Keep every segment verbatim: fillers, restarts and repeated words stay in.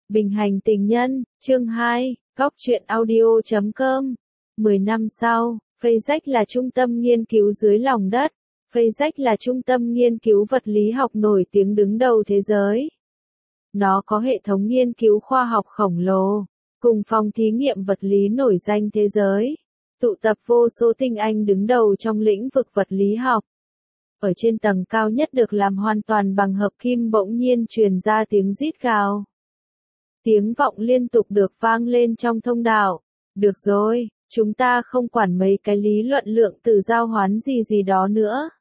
Bình hành tình nhân, chương hai, góc truyện audio chấm com. mười năm sau, PhysX là trung tâm nghiên cứu dưới lòng đất. PhysX là trung tâm nghiên cứu vật lý học nổi tiếng đứng đầu thế giới. Nó có hệ thống nghiên cứu khoa học khổng lồ, cùng phòng thí nghiệm vật lý nổi danh thế giới, tụ tập vô số tinh anh đứng đầu trong lĩnh vực vật lý học. Ở trên tầng cao nhất được làm hoàn toàn bằng hợp kim bỗng nhiên truyền ra tiếng rít gào. Tiếng vọng liên tục được vang lên trong thông đạo. Được rồi, chúng ta không quản mấy cái lý luận lượng tử giao hoán gì gì đó nữa.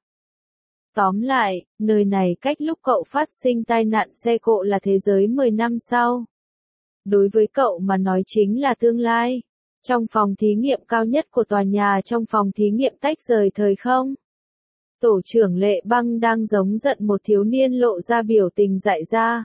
Tóm lại, nơi này cách lúc cậu phát sinh tai nạn xe cộ là thế giới mười năm sau. Đối với cậu mà nói chính là tương lai. Trong phòng thí nghiệm cao nhất của tòa nhà trong phòng thí nghiệm tách rời thời không. Tổ trưởng Lệ Băng đang giống giận một thiếu niên lộ ra biểu tình dại ra.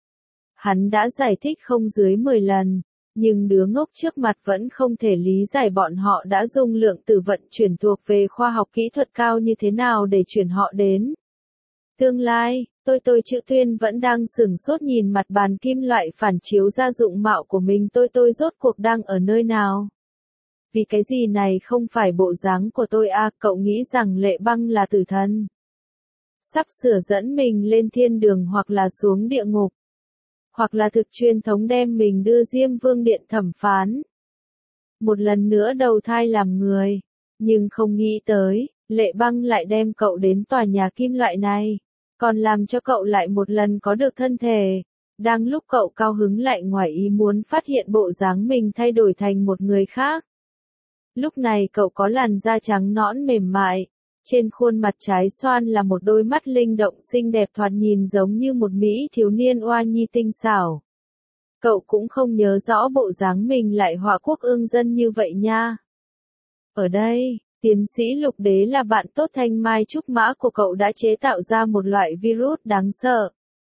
Hắn đã giải thích không dưới mười lần, nhưng đứa ngốc trước mặt vẫn không thể lý giải bọn họ đã dùng lượng tử vận chuyển thuộc về khoa học kỹ thuật cao như thế nào để chuyển họ đến tương lai. Tôi tôi chữ Tuyên vẫn đang sửng sốt nhìn mặt bàn kim loại phản chiếu ra dụng mạo của mình. Tôi tôi rốt cuộc đang ở nơi nào? Vì cái gì này không phải bộ dáng của tôi à? Cậu nghĩ rằng Lệ Băng là tử thần, sắp sửa dẫn mình lên thiên đường hoặc là xuống địa ngục, hoặc là thực truyền thống đem mình đưa Diêm Vương điện thẩm phán, một lần nữa đầu thai làm người. Nhưng không nghĩ tới, Lệ Băng lại đem cậu đến tòa nhà kim loại này, còn làm cho cậu lại một lần có được thân thể. Đang lúc cậu cao hứng lại ngoài ý muốn phát hiện bộ dáng mình thay đổi thành một người khác. Lúc này cậu có làn da trắng nõn mềm mại, trên khuôn mặt trái xoan là một đôi mắt linh động xinh đẹp thoạt nhìn giống như một mỹ thiếu niên oa nhi tinh xảo. Cậu cũng không nhớ rõ bộ dáng mình lại họa quốc ương dân như vậy nha. Ở đây, tiến sĩ Lục Đế là bạn tốt thanh mai trúc mã của cậu đã chế tạo ra một loại virus đáng sợ,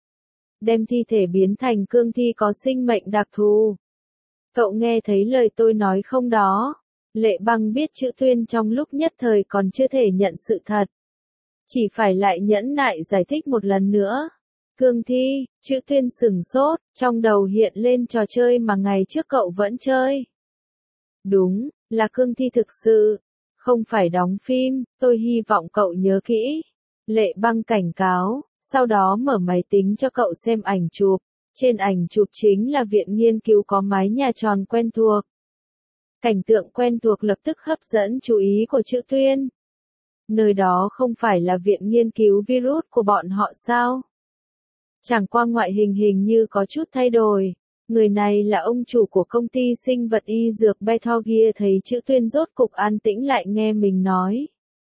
đem thi thể biến thành cương thi có sinh mệnh đặc thù. Cậu nghe thấy lời tôi nói không đó? Lệ Băng biết chữ Tuyên trong lúc nhất thời còn chưa thể nhận sự thật, chỉ phải lại nhẫn nại giải thích một lần nữa. Cương thi, chữ Tuyên sửng sốt, trong đầu hiện lên trò chơi mà ngày trước cậu vẫn chơi. Đúng, là cương thi thực sự, không phải đóng phim, tôi hy vọng cậu nhớ kỹ. Lệ Băng cảnh cáo, sau đó mở máy tính cho cậu xem ảnh chụp. Trên ảnh chụp chính là viện nghiên cứu có mái nhà tròn quen thuộc. Cảnh tượng quen thuộc lập tức hấp dẫn chú ý của chữ Tuyên. Nơi đó không phải là viện nghiên cứu virus của bọn họ sao? Chẳng qua ngoại hình hình như có chút thay đổi. Người này là ông chủ của công ty sinh vật y dược Bethorgia. Thấy chữ Tuyên rốt cục an tĩnh lại nghe mình nói.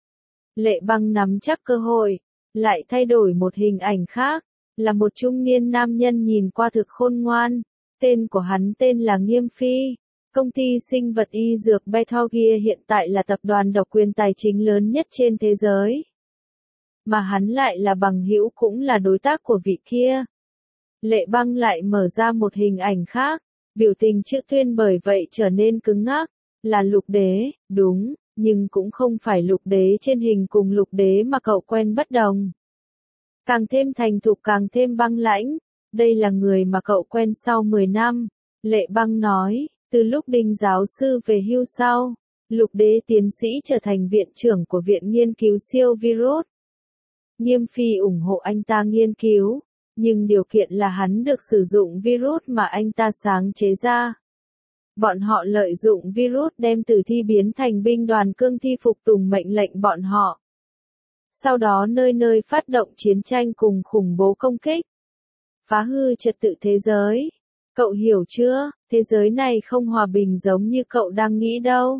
Lệ Băng nắm chắc cơ hội, lại thay đổi một hình ảnh khác, là một trung niên nam nhân nhìn qua thực khôn ngoan. Tên của hắn tên là Nghiêm Phi. Công ty sinh vật y dược Bethorgia hiện tại là tập đoàn độc quyền tài chính lớn nhất trên thế giới. Mà hắn lại là bằng hữu cũng là đối tác của vị kia. Lệ Băng lại mở ra một hình ảnh khác, biểu tình chữ Tuyên bởi vậy trở nên cứng ngắc. Là Lục Đế, đúng, nhưng cũng không phải Lục Đế trên hình cùng Lục Đế mà cậu quen bất đồng. Càng thêm thành thục càng thêm băng lãnh, đây là người mà cậu quen sau mười năm, Lệ Băng nói. Từ lúc Đinh giáo sư về hưu sau, Lục Đế tiến sĩ trở thành viện trưởng của Viện Nghiên cứu siêu virus. Nghiêm Phi ủng hộ anh ta nghiên cứu, nhưng điều kiện là hắn được sử dụng virus mà anh ta sáng chế ra. Bọn họ lợi dụng virus đem tử thi biến thành binh đoàn cương thi phục tùng mệnh lệnh bọn họ. Sau đó nơi nơi phát động chiến tranh cùng khủng bố công kích, phá hư trật tự thế giới. Cậu hiểu chưa, thế giới này không hòa bình giống như cậu đang nghĩ đâu.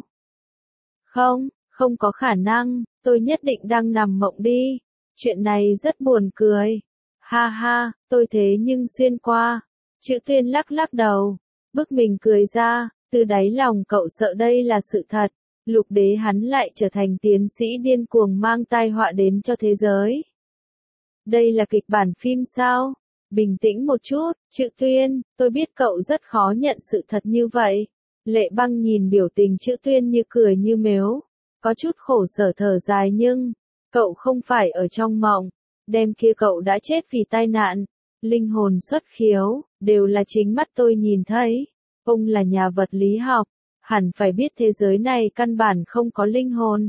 Không, không có khả năng, tôi nhất định đang nằm mộng đi. Chuyện này rất buồn cười. Ha ha, tôi thế nhưng xuyên qua. Chữ Tuyên lắc lắc đầu, bức mình cười ra, từ đáy lòng cậu sợ đây là sự thật. Lục Đế hắn lại trở thành tiến sĩ điên cuồng mang tai họa đến cho thế giới. Đây là kịch bản phim sao? Bình tĩnh một chút, chữ Tuyên, tôi biết cậu rất khó nhận sự thật như vậy. Lệ Băng nhìn biểu tình chữ Tuyên như cười như mếu, có chút khổ sở thở dài nhưng, cậu không phải ở trong mộng, đêm kia cậu đã chết vì tai nạn, linh hồn xuất khiếu, đều là chính mắt tôi nhìn thấy. Ông là nhà vật lý học, hẳn phải biết thế giới này căn bản không có linh hồn.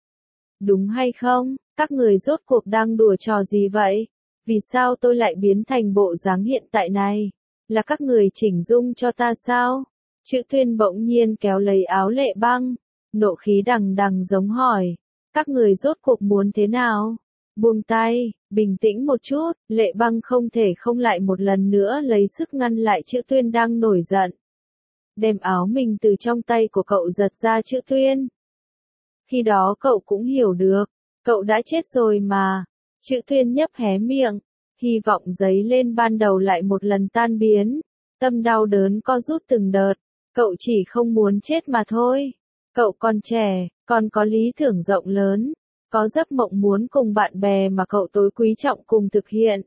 Đúng hay không? Các người rốt cuộc đang đùa trò gì vậy? Vì sao tôi lại biến thành bộ dáng hiện tại này? Là các người chỉnh dung cho ta sao? Chữ Tuyên bỗng nhiên kéo lấy áo Lệ Băng, nộ khí đằng đằng giống hỏi. Các người rốt cuộc muốn thế nào? Buông tay, bình tĩnh một chút, Lệ Băng không thể không lại một lần nữa lấy sức ngăn lại Chữ Tuyên đang nổi giận. Đem áo mình từ trong tay của cậu giật ra Chữ Tuyên. Khi đó cậu cũng hiểu được, cậu đã chết rồi mà. Chữ Tuyên nhấp hé miệng, hy vọng giấy lên ban đầu lại một lần tan biến. Tâm đau đớn co rút từng đợt, cậu chỉ không muốn chết mà thôi. Cậu còn trẻ, còn có lý tưởng rộng lớn, có giấc mộng muốn cùng bạn bè mà cậu tối quý trọng cùng thực hiện.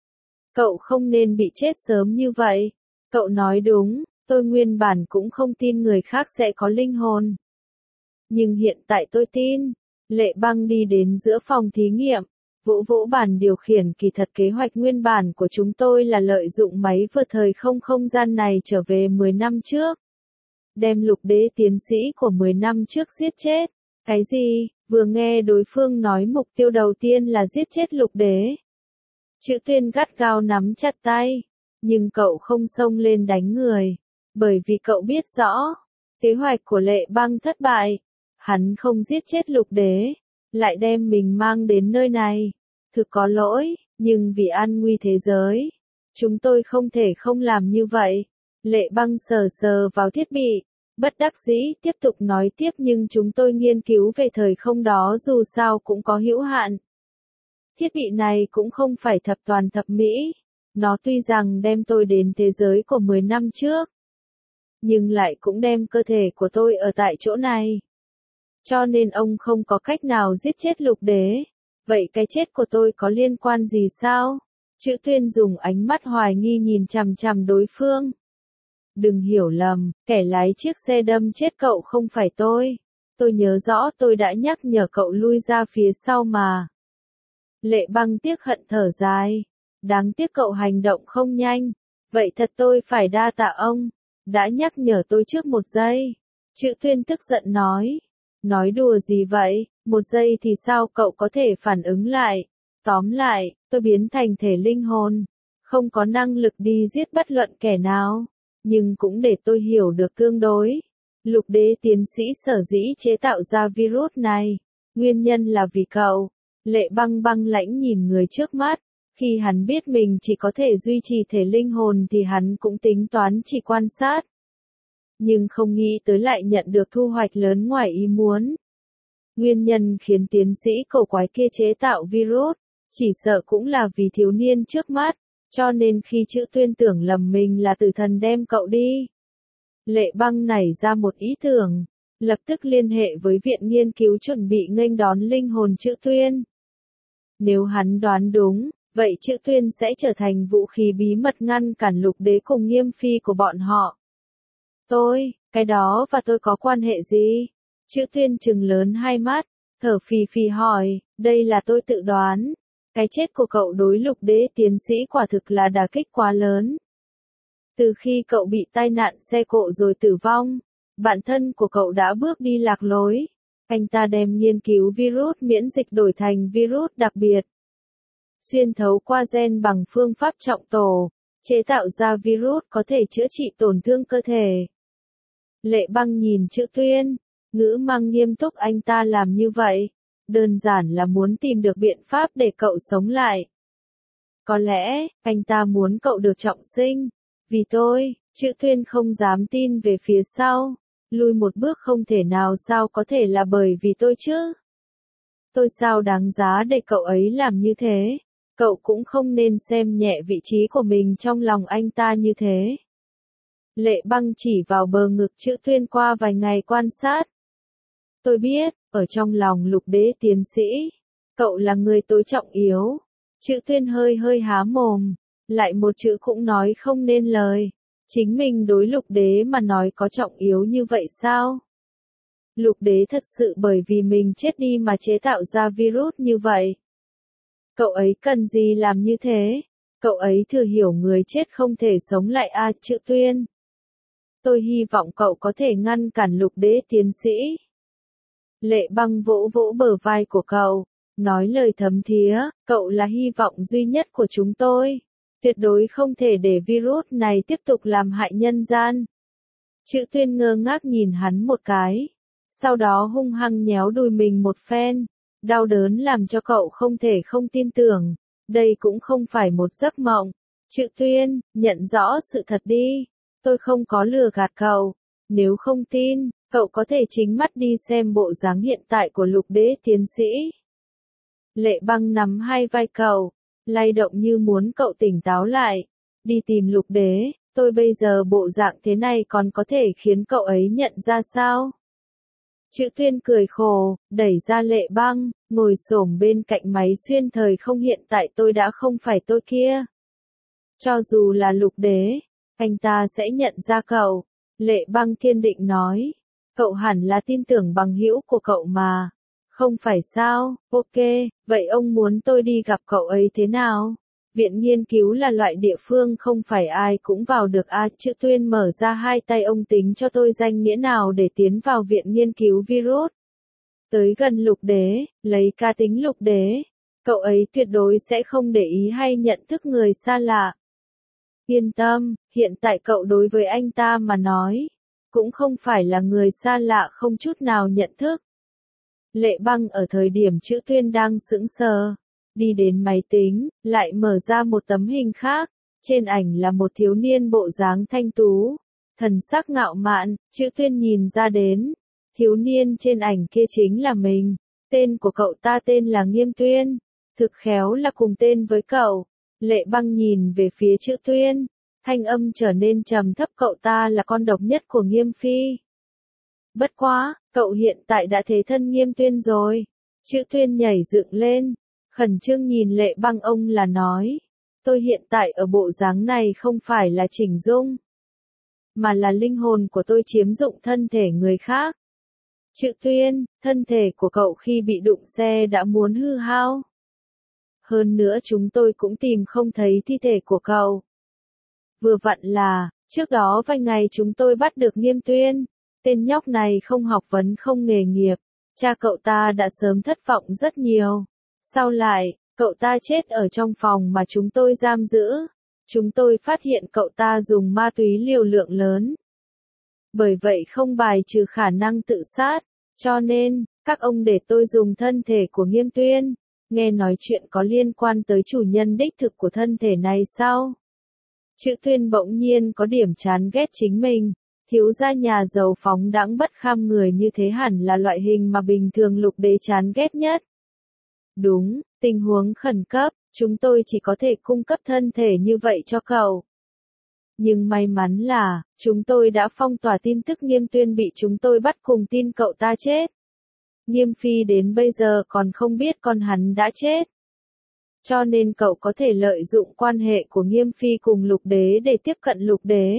Cậu không nên bị chết sớm như vậy. Cậu nói đúng, tôi nguyên bản cũng không tin người khác sẽ có linh hồn. Nhưng hiện tại tôi tin. Lệ Băng đi đến giữa phòng thí nghiệm, vỗ vỗ bàn điều khiển. Kỳ thật kế hoạch nguyên bản của chúng tôi là lợi dụng máy vượt thời không không gian này trở về mười năm trước. Đem Lục Đế tiến sĩ của mười năm trước giết chết. Cái gì? Vừa nghe đối phương nói mục tiêu đầu tiên là giết chết Lục Đế. Chữ Tuyên gắt gao nắm chặt tay, nhưng cậu không xông lên đánh người, bởi vì cậu biết rõ, kế hoạch của Lệ Băng thất bại. Hắn không giết chết Lục Đế, lại đem mình mang đến nơi này. Thực có lỗi, nhưng vì an nguy thế giới, chúng tôi không thể không làm như vậy. Lệ Băng sờ sờ vào thiết bị, bất đắc dĩ tiếp tục nói tiếp, nhưng chúng tôi nghiên cứu về thời không đó dù sao cũng có hữu hạn. Thiết bị này cũng không phải thập toàn thập mỹ, nó tuy rằng đem tôi đến thế giới của mười năm trước, nhưng lại cũng đem cơ thể của tôi ở tại chỗ này. Cho nên ông không có cách nào giết chết Lục Đế. Vậy cái chết của tôi có liên quan gì sao? Chữ Tuyên dùng ánh mắt hoài nghi nhìn chằm chằm đối phương. Đừng hiểu lầm, kẻ lái chiếc xe đâm chết cậu không phải tôi. Tôi nhớ rõ tôi đã nhắc nhở cậu lui ra phía sau mà. Lệ Băng tiếc hận thở dài. Đáng tiếc cậu hành động không nhanh. Vậy thật tôi phải đa tạ ông, đã nhắc nhở tôi trước một giây. Chữ Tuyên tức giận nói. Nói đùa gì vậy, một giây thì sao cậu có thể phản ứng lại? Tóm lại, tôi biến thành thể linh hồn, không có năng lực đi giết bất luận kẻ nào, nhưng cũng để tôi hiểu được tương đối. Lục Đế tiến sĩ sở dĩ chế tạo ra virus này, nguyên nhân là vì cậu. Lệ Băng băng lãnh nhìn người trước mắt, khi hắn biết mình chỉ có thể duy trì thể linh hồn thì hắn cũng tính toán chỉ quan sát. Nhưng không nghĩ tới lại nhận được thu hoạch lớn ngoài ý muốn. Nguyên nhân khiến tiến sĩ cổ quái kia chế tạo virus, chỉ sợ cũng là vì thiếu niên trước mắt, cho nên khi Chữ Tuyên tưởng lầm mình là tử thần đem cậu đi. Lệ Băng nảy ra một ý tưởng, lập tức liên hệ với viện nghiên cứu chuẩn bị nghênh đón linh hồn Chữ Tuyên. Nếu hắn đoán đúng, vậy Chữ Tuyên sẽ trở thành vũ khí bí mật ngăn cản Lục Đế cùng Nghiêm Phi của bọn họ. Tôi, cái đó và tôi có quan hệ gì? Chữ Tuyên trừng lớn hai mắt, thở phì phì hỏi, đây là tôi tự đoán. Cái chết của cậu đối Lục Đế tiến sĩ quả thực là đả kích quá lớn. Từ khi cậu bị tai nạn xe cộ rồi tử vong, bản thân của cậu đã bước đi lạc lối. Anh ta đem nghiên cứu virus miễn dịch đổi thành virus đặc biệt. Xuyên thấu qua gen bằng phương pháp trọng tổ, chế tạo ra virus có thể chữa trị tổn thương cơ thể. Lệ Băng nhìn Chữ Tuyên, ngữ mang nghiêm túc, anh ta làm như vậy, đơn giản là muốn tìm được biện pháp để cậu sống lại. Có lẽ, anh ta muốn cậu được trọng sinh. Vì tôi, Chữ Tuyên không dám tin về phía sau, lùi một bước, không thể nào, sao có thể là bởi vì tôi chứ? Tôi sao đáng giá để cậu ấy làm như thế? Cậu cũng không nên xem nhẹ vị trí của mình trong lòng anh ta như thế. Lệ Băng chỉ vào bờ ngực Chữ Tuyên, qua vài ngày quan sát. Tôi biết, ở trong lòng Lục Đế tiến sĩ, cậu là người tối trọng yếu. Chữ Tuyên hơi hơi há mồm, lại một chữ cũng nói không nên lời. Chính mình đối Lục Đế mà nói có trọng yếu như vậy sao? Lục Đế thật sự bởi vì mình chết đi mà chế tạo ra virus như vậy. Cậu ấy cần gì làm như thế? Cậu ấy thừa hiểu người chết không thể sống lại a Chữ Tuyên. Tôi hy vọng cậu có thể ngăn cản Lục Đế tiến sĩ. Lệ Băng vỗ vỗ bờ vai của cậu, nói lời thấm thía, cậu là hy vọng duy nhất của chúng tôi. Tuyệt đối không thể để virus này tiếp tục làm hại nhân gian. Chữ Tuyên ngơ ngác nhìn hắn một cái, sau đó hung hăng nhéo đùi mình một phen, đau đớn làm cho cậu không thể không tin tưởng, đây cũng không phải một giấc mộng. Chữ Tuyên, nhận rõ sự thật đi, tôi không có lừa gạt cậu, nếu không tin, cậu có thể chính mắt đi xem bộ dáng hiện tại của Lục Đế tiến sĩ. Lệ Băng nắm hai vai cậu, lay động như muốn cậu tỉnh táo lại, đi tìm Lục Đế, tôi bây giờ bộ dạng thế này còn có thể khiến cậu ấy nhận ra sao? Chữ Tuyên cười khổ, đẩy ra Lệ Băng, ngồi xổm bên cạnh máy xuyên thời không hiện tại tôi đã không phải tôi kia. Cho dù là Lục Đế, anh ta sẽ nhận ra cậu. Lệ Băng kiên định nói, cậu hẳn là tin tưởng bằng hữu của cậu mà. Không phải sao, ok, vậy ông muốn tôi đi gặp cậu ấy thế nào? Viện nghiên cứu là loại địa phương không phải ai cũng vào được a Chữ Tuyên mở ra hai tay ông tính cho tôi danh nghĩa nào để tiến vào viện nghiên cứu virus. Tới gần Lục Đế, lấy cá tính Lục Đế, cậu ấy tuyệt đối sẽ không để ý hay nhận thức người xa lạ. Yên tâm, hiện tại cậu đối với anh ta mà nói, cũng không phải là người xa lạ không chút nào nhận thức. Lệ Băng ở thời điểm Chữ Tuyên đang sững sờ, đi đến máy tính, lại mở ra một tấm hình khác, trên ảnh là một thiếu niên bộ dáng thanh tú, thần sắc ngạo mạn. Chữ Tuyên nhìn ra đến, thiếu niên trên ảnh kia chính là mình, tên của cậu ta tên là Nghiêm Tuyên, thực khéo là cùng tên với cậu. Lệ Băng nhìn về phía Chữ Tuyên, thanh âm trở nên trầm thấp, cậu ta là con độc nhất của Nghiêm Phi. Bất quá, cậu hiện tại đã thế thân Nghiêm Tuyên rồi. Chữ Tuyên nhảy dựng lên, khẩn trương nhìn Lệ Băng, ông là nói, tôi hiện tại ở bộ dáng này không phải là chỉnh dung, mà là linh hồn của tôi chiếm dụng thân thể người khác. Chữ Tuyên, thân thể của cậu khi bị đụng xe đã muốn hư hao. Hơn nữa chúng tôi cũng tìm không thấy thi thể của cậu. Vừa vặn là, trước đó vài ngày chúng tôi bắt được Nghiêm Tuyên, tên nhóc này không học vấn không nghề nghiệp, cha cậu ta đã sớm thất vọng rất nhiều. Sau lại, cậu ta chết ở trong phòng mà chúng tôi giam giữ. Chúng tôi phát hiện cậu ta dùng ma túy liều lượng lớn. Bởi vậy không bài trừ khả năng tự sát, cho nên, các ông để tôi dùng thân thể của Nghiêm Tuyên. Nghe nói chuyện có liên quan tới chủ nhân đích thực của thân thể này sao? Chữ Tuyên bỗng nhiên có điểm chán ghét chính mình. Thiếu gia nhà giàu phóng đãng bất kham người như thế hẳn là loại hình mà bình thường Lục Đế chán ghét nhất. Đúng, tình huống khẩn cấp, chúng tôi chỉ có thể cung cấp thân thể như vậy cho cậu. Nhưng may mắn là, chúng tôi đã phong tỏa tin tức Nghiêm Tuyên bị chúng tôi bắt cùng tin cậu ta chết. Nghiêm Phi đến bây giờ còn không biết con hắn đã chết. Cho nên cậu có thể lợi dụng quan hệ của Nghiêm Phi cùng Lục Đế để tiếp cận Lục Đế.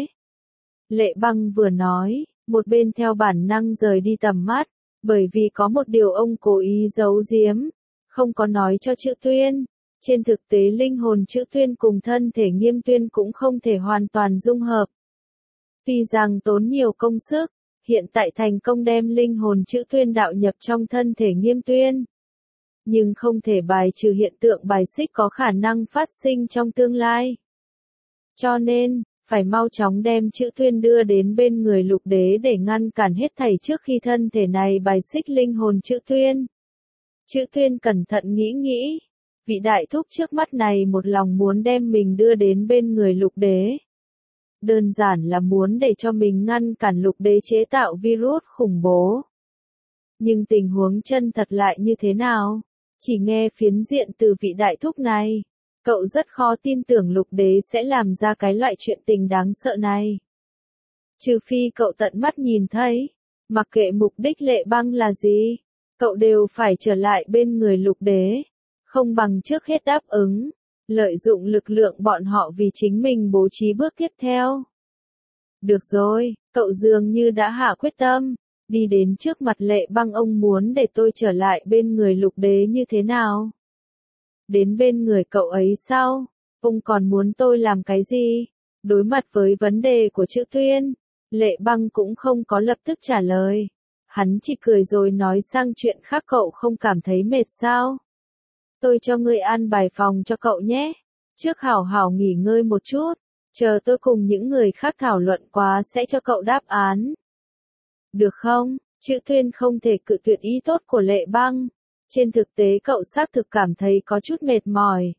Lệ Băng vừa nói, một bên theo bản năng rời đi tầm mắt, bởi vì có một điều ông cố ý giấu giếm, không có nói cho Chữ Tuyên. Trên thực tế linh hồn Chữ Tuyên cùng thân thể Nghiêm Tuyên cũng không thể hoàn toàn dung hợp. Tuy rằng tốn nhiều công sức, hiện tại thành công đem linh hồn Chữ Tuyên đạo nhập trong thân thể Nghiêm Tuyên. Nhưng không thể bài trừ hiện tượng bài xích có khả năng phát sinh trong tương lai. Cho nên, phải mau chóng đem Chữ Tuyên đưa đến bên người Lục Đế để ngăn cản hết thảy trước khi thân thể này bài xích linh hồn Chữ Tuyên. Chữ Tuyên cẩn thận nghĩ nghĩ, vị đại thúc trước mắt này một lòng muốn đem mình đưa đến bên người Lục Đế. Đơn giản là muốn để cho mình ngăn cản Lục Đế chế tạo virus khủng bố. Nhưng tình huống chân thật lại như thế nào? Chỉ nghe phiến diện từ vị đại thúc này, cậu rất khó tin tưởng Lục Đế sẽ làm ra cái loại chuyện tình đáng sợ này. Trừ phi cậu tận mắt nhìn thấy, mặc kệ mục đích Lệ Băng là gì, cậu đều phải trở lại bên người Lục Đế, không bằng trước hết đáp ứng, lợi dụng lực lượng bọn họ vì chính mình bố trí bước tiếp theo. Được rồi, cậu dường như đã hạ quyết tâm, đi đến trước mặt Lệ Băng, ông muốn để tôi trở lại bên người Lục Đế như thế nào? Đến bên người cậu ấy sao? Ông còn muốn tôi làm cái gì? Đối mặt với vấn đề của Chữ Tuyên, Lệ Băng cũng không có lập tức trả lời. Hắn chỉ cười rồi nói sang chuyện khác, cậu không cảm thấy mệt sao? Tôi cho ngươi an bài phòng cho cậu nhé. Trước hảo hảo nghỉ ngơi một chút, chờ tôi cùng những người khác thảo luận quá sẽ cho cậu đáp án. Được không? Chữ Tuyên không thể cự tuyệt ý tốt của Lệ Băng. Trên thực tế cậu xác thực cảm thấy có chút mệt mỏi.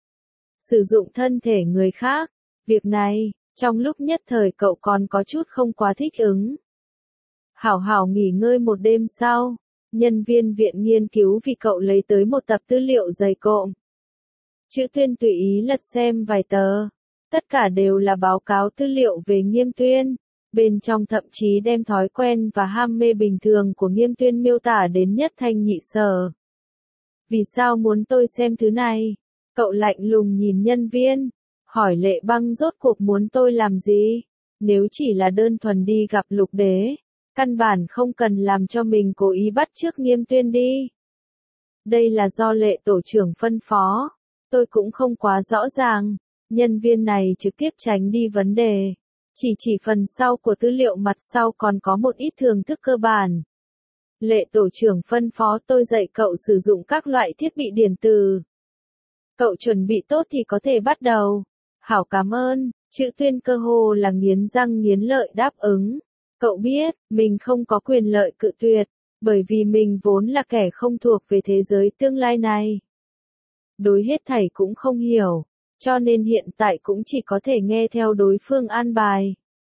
Sử dụng thân thể người khác, việc này, trong lúc nhất thời cậu còn có chút không quá thích ứng. Hảo hảo nghỉ ngơi một đêm sau, nhân viên viện nghiên cứu vì cậu lấy tới một tập tư liệu dày cộm. Chữ Tuyên tùy ý lật xem vài tờ, tất cả đều là báo cáo tư liệu về Nghiêm Tuyên, bên trong thậm chí đem thói quen và ham mê bình thường của Nghiêm Tuyên miêu tả đến nhất thanh nhị sở. Vì sao muốn tôi xem thứ này? Cậu lạnh lùng nhìn nhân viên, hỏi Lệ Băng rốt cuộc muốn tôi làm gì? Nếu chỉ là đơn thuần đi gặp Lục Đế, căn bản không cần làm cho mình cố ý bắt chước Nghiêm Tuyên đi. Đây là do Lệ tổ trưởng phân phó, tôi cũng không quá rõ ràng. Nhân viên này trực tiếp tránh đi vấn đề, chỉ chỉ phần sau của tư liệu, mặt sau còn có một ít thưởng thức cơ bản. Lệ tổ trưởng phân phó tôi dạy cậu sử dụng các loại thiết bị điện tử. Cậu chuẩn bị tốt thì có thể bắt đầu. Hảo, cảm ơn. Chữ Tuyên cơ hồ là nghiến răng nghiến lợi đáp ứng. Cậu biết, mình không có quyền lợi cự tuyệt, bởi vì mình vốn là kẻ không thuộc về thế giới tương lai này. Đối hết thảy cũng không hiểu, cho nên hiện tại cũng chỉ có thể nghe theo đối phương an bài.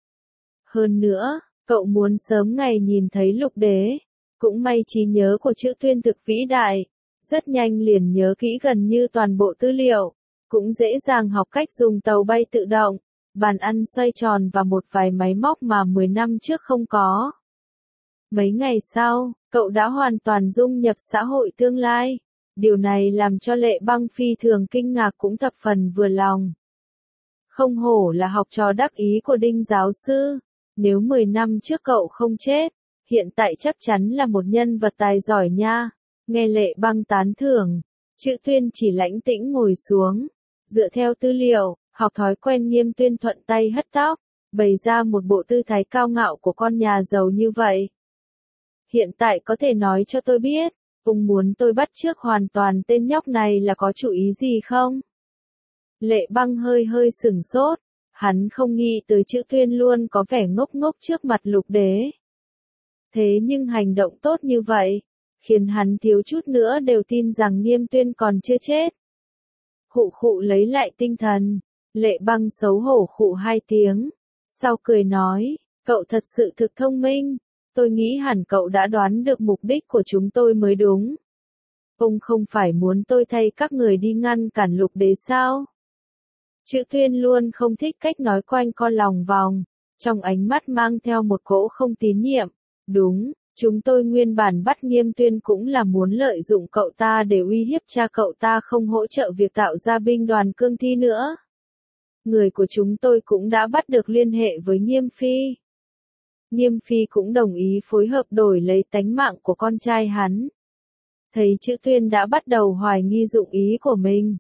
Hơn nữa, cậu muốn sớm ngày nhìn thấy Lục Đế. Cũng may trí nhớ của Chữ Tuyên thực vĩ đại, rất nhanh liền nhớ kỹ gần như toàn bộ tư liệu, cũng dễ dàng học cách dùng tàu bay tự động, bàn ăn xoay tròn và một vài máy móc mà mười năm trước không có. Mấy ngày sau, cậu đã hoàn toàn dung nhập xã hội tương lai. Điều này làm cho Lệ Băng phi thường kinh ngạc cũng thập phần vừa lòng. Không hổ là học trò đắc ý của Đinh giáo sư. Nếu mười năm trước cậu không chết, hiện tại chắc chắn là một nhân vật tài giỏi nha. Nghe Lệ Băng tán thưởng, Chữ Tuyên chỉ lãnh tĩnh ngồi xuống, dựa theo tư liệu, học thói quen Nghiêm Tuyên thuận tay hất tóc, bày ra một bộ tư thái cao ngạo của con nhà giàu như vậy. Hiện tại có thể nói cho tôi biết, ông muốn tôi bắt chước hoàn toàn tên nhóc này là có chủ ý gì không? Lệ Băng hơi hơi sửng sốt, hắn không nghĩ tới Chữ Tuyên luôn có vẻ ngốc ngốc trước mặt Lục Đế. Thế nhưng hành động tốt như vậy, khiến hắn thiếu chút nữa đều tin rằng Nghiêm Tuyên còn chưa chết. Khụ khụ lấy lại tinh thần, Lệ Băng xấu hổ khụ hai tiếng, sau cười nói, cậu thật sự thực thông minh, tôi nghĩ hẳn cậu đã đoán được mục đích của chúng tôi mới đúng. Ông không phải muốn tôi thay các người đi ngăn cản Lục Đế sao? Chữ Tuyên luôn không thích cách nói quanh co lòng vòng, trong ánh mắt mang theo một cỗ không tín nhiệm. Đúng, chúng tôi nguyên bản bắt Nghiêm Tuyên cũng là muốn lợi dụng cậu ta để uy hiếp cha cậu ta không hỗ trợ việc tạo ra binh đoàn cương thi nữa. Người của chúng tôi cũng đã bắt được liên hệ với Nghiêm Phi. Nghiêm Phi cũng đồng ý phối hợp đổi lấy tánh mạng của con trai hắn. Thấy Chữ Tuyên đã bắt đầu hoài nghi dụng ý của mình.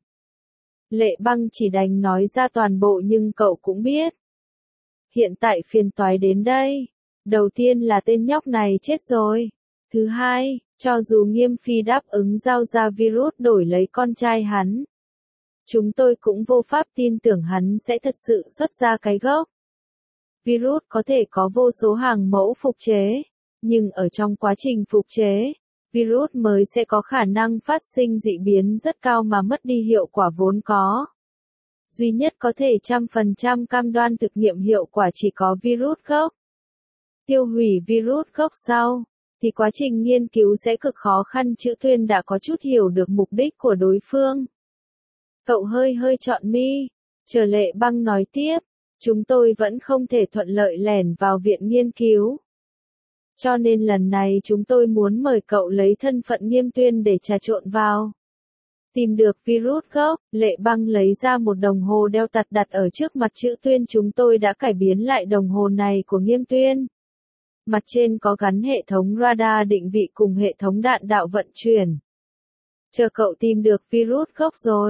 Lệ Băng chỉ đành nói ra toàn bộ, nhưng cậu cũng biết. Hiện tại phiền toái đến đây. Đầu tiên là tên nhóc này chết rồi. Thứ hai, cho dù Nghiêm Phi đáp ứng giao ra virus đổi lấy con trai hắn, chúng tôi cũng vô pháp tin tưởng hắn sẽ thật sự xuất ra cái gốc. Virus có thể có vô số hàng mẫu phục chế, nhưng ở trong quá trình phục chế, virus mới sẽ có khả năng phát sinh dị biến rất cao mà mất đi hiệu quả vốn có. Duy nhất có thể trăm phần trăm cam đoan thực nghiệm hiệu quả chỉ có virus gốc. Tiêu hủy virus gốc sau, thì quá trình nghiên cứu sẽ cực khó khăn. Chữ Tuyên đã có chút hiểu được mục đích của đối phương. Cậu hơi hơi trọn mi, chờ Lệ Băng nói tiếp, chúng tôi vẫn không thể thuận lợi lẻn vào viện nghiên cứu. Cho nên lần này chúng tôi muốn mời cậu lấy thân phận Nghiêm Tuyên để trà trộn vào. Tìm được virus gốc, Lệ Băng lấy ra một đồng hồ đeo tặt đặt ở trước mặt Chữ Tuyên. Chúng tôi đã cải biến lại đồng hồ này của Nghiêm Tuyên. Mặt trên có gắn hệ thống radar định vị cùng hệ thống đạn đạo vận chuyển. Chờ cậu tìm được virus gốc rồi,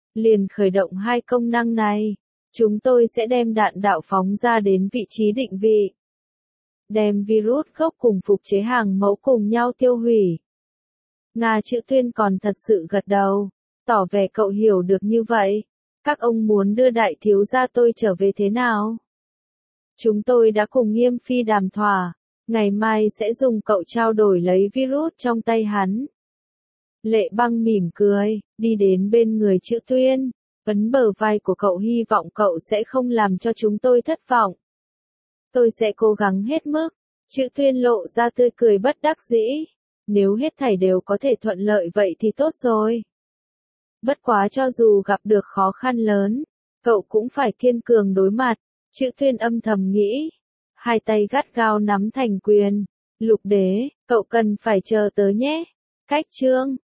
liền khởi động hai công năng này. Chúng tôi sẽ đem đạn đạo phóng ra đến vị trí định vị. Đem virus gốc cùng phục chế hàng mẫu cùng nhau tiêu hủy. Nga Chữ Tuyên còn thật sự gật đầu, tỏ vẻ cậu hiểu được như vậy. Các ông muốn đưa đại thiếu gia tôi trở về thế nào? Chúng tôi đã cùng Nghiêm Phi đàm thỏa, ngày mai sẽ dùng cậu trao đổi lấy virus trong tay hắn. Lệ Băng mỉm cười, đi đến bên người Chữ Tuyên, ấn bờ vai của cậu, hy vọng cậu sẽ không làm cho chúng tôi thất vọng. Tôi sẽ cố gắng hết mức. Chữ Tuyên lộ ra tươi cười bất đắc dĩ. Nếu hết thảy đều có thể thuận lợi vậy thì tốt rồi. Bất quá cho dù gặp được khó khăn lớn, cậu cũng phải kiên cường đối mặt. Chữ Tuyên âm thầm nghĩ. Hai tay gắt gao nắm thành quyền. Lục đế, cậu cần phải chờ tớ nhé. Cách chương